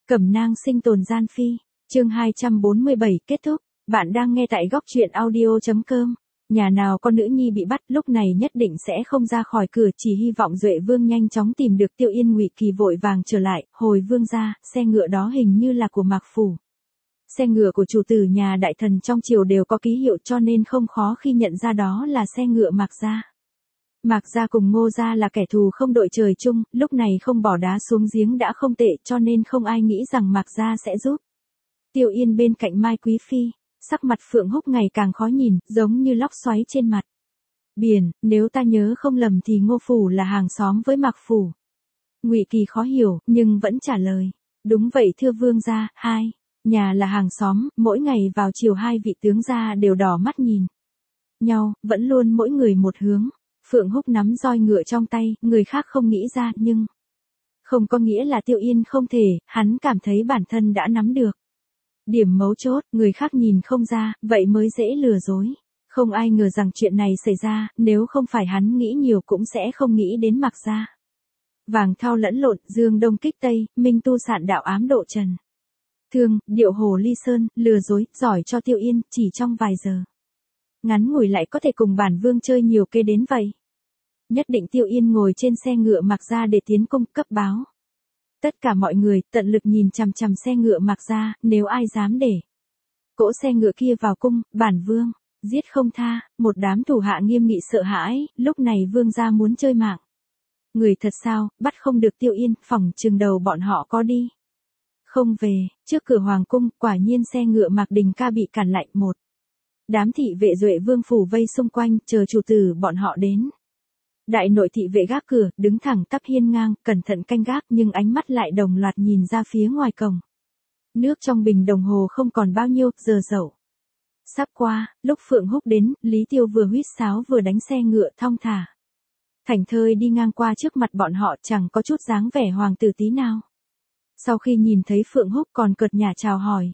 Cẩm nang sinh tồn gian phi, chương 247 kết thúc, bạn đang nghe tại góc truyện audio.com. Nhà nào con nữ nhi bị bắt lúc này nhất định sẽ không ra khỏi cửa, chỉ hy vọng Duệ Vương nhanh chóng tìm được Tiêu Yên. Ngụy Kỳ vội vàng trở lại, hồi vương gia, xe ngựa đó hình như là của Mạc Phủ. Xe ngựa của chủ tử nhà đại thần trong triều đều có ký hiệu cho nên không khó khi nhận ra đó là xe ngựa Mạc gia. Mạc gia cùng Ngô gia là kẻ thù không đội trời chung, lúc này không bỏ đá xuống giếng đã không tệ, cho nên không ai nghĩ rằng Mạc gia sẽ giúp. Tiêu Yên bên cạnh Mai Quý Phi, sắc mặt Phượng Húc ngày càng khó nhìn, giống như lốc xoáy trên mặt biển. Nếu ta nhớ không lầm thì Ngô phủ là hàng xóm với Mạc phủ. Ngụy Kỳ khó hiểu, nhưng vẫn trả lời. Đúng vậy thưa vương gia, hai nhà là hàng xóm, mỗi ngày vào chiều hai vị tướng gia đều đỏ mắt nhìn nhau, vẫn luôn mỗi người một hướng. Phượng Húc nắm roi ngựa trong tay, người khác không nghĩ ra, nhưng không có nghĩa là Tiêu Yên không thể, hắn cảm thấy bản thân đã nắm được điểm mấu chốt, người khác nhìn không ra, vậy mới dễ lừa dối. Không ai ngờ rằng chuyện này xảy ra, nếu không phải hắn nghĩ nhiều cũng sẽ không nghĩ đến Mạc gia. Vàng thao lẫn lộn, dương đông kích tây, minh tu sạn đạo ám độ trần. Thương, điệu hồ ly sơn, lừa dối, giỏi cho Tiêu Yên, chỉ trong vài giờ ngắn ngủi lại có thể cùng bản vương chơi nhiều kế đến vậy. Nhất định Tiêu Yên ngồi trên xe ngựa Mạc gia để tiến công cấp báo. Tất cả mọi người tận lực nhìn chằm chằm xe ngựa Mạc gia, nếu ai dám để cỗ xe ngựa kia vào cung, bản vương giết không tha. Một đám thủ hạ nghiêm nghị sợ hãi, lúc này vương gia muốn chơi mạng người thật sao, bắt không được Tiêu Yên, phỏng chừng đầu bọn họ có đi không về. Trước cửa hoàng cung, quả nhiên xe ngựa Mạc Đình Ca bị cản lại, một đám thị vệ Duệ Vương phủ vây xung quanh, chờ chủ tử bọn họ đến. Đại nội thị vệ gác cửa, đứng thẳng tắp hiên ngang, cẩn thận canh gác, nhưng ánh mắt lại đồng loạt nhìn ra phía ngoài cổng. Nước trong bình đồng hồ không còn bao nhiêu, giờ dậu sắp qua. Lúc Phượng Húc đến, Lý Tiêu vừa huýt sáo vừa đánh xe ngựa thong thả thảnh thơi đi ngang qua trước mặt bọn họ, chẳng có chút dáng vẻ hoàng tử tí nào. Sau khi nhìn thấy Phượng Húc còn cợt nhả chào hỏi.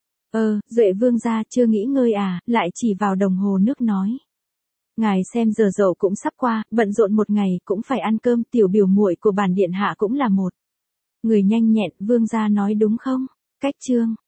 Duệ Vương gia chưa nghỉ ngơi à, lại chỉ vào đồng hồ nước nói. Ngài xem giờ dậu cũng sắp qua, bận rộn một ngày cũng phải ăn cơm, tiểu biểu muội của bản điện hạ cũng là một người nhanh nhẹn, vương gia nói đúng không? Cách chương